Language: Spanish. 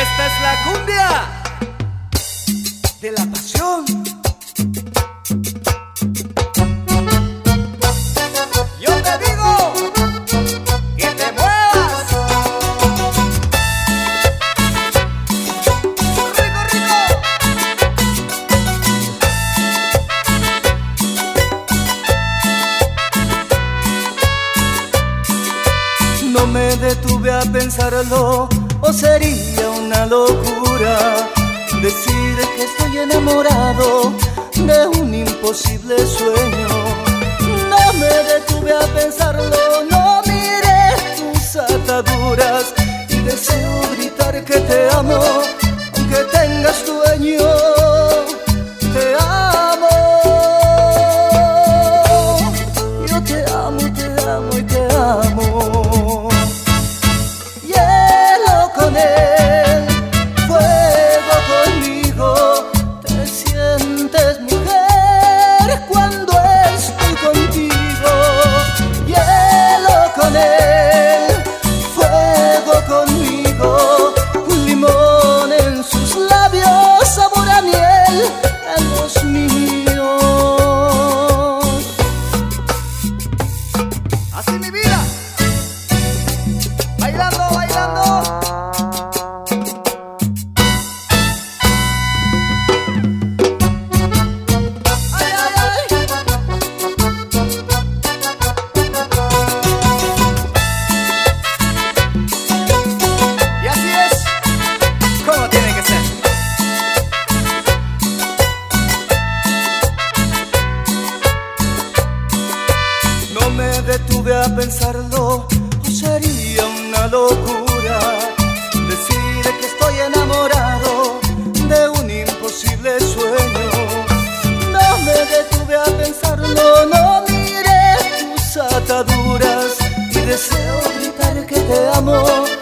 Esta es la cumbia de la pasión. Yo te digo que te muevas. Rico, rico. No me detuve a pensarlo, o sería una locura decir que estoy enamorado de un imposible sueño. No me detuve a pensarlo, no miré tus ataduras y deseo gritar que te amo, aunque tengas dueño. Te amo, yo te amo, te amo y te amo. Hielo con él, fuego conmigo. Te sientes mujer cuando estoy contigo. Hielo con él, fuego conmigo. Un limón en sus labios, sabor a miel en los míos. Así mi vida, bailando, bailando. Ay, ay, ay. Y así es como tiene que ser. No me detuve a pensarlo, o sería una locura decir que estoy enamorado de un imposible sueño. No me detuve a pensarlo, no miré tus ataduras y deseo gritar que te amo,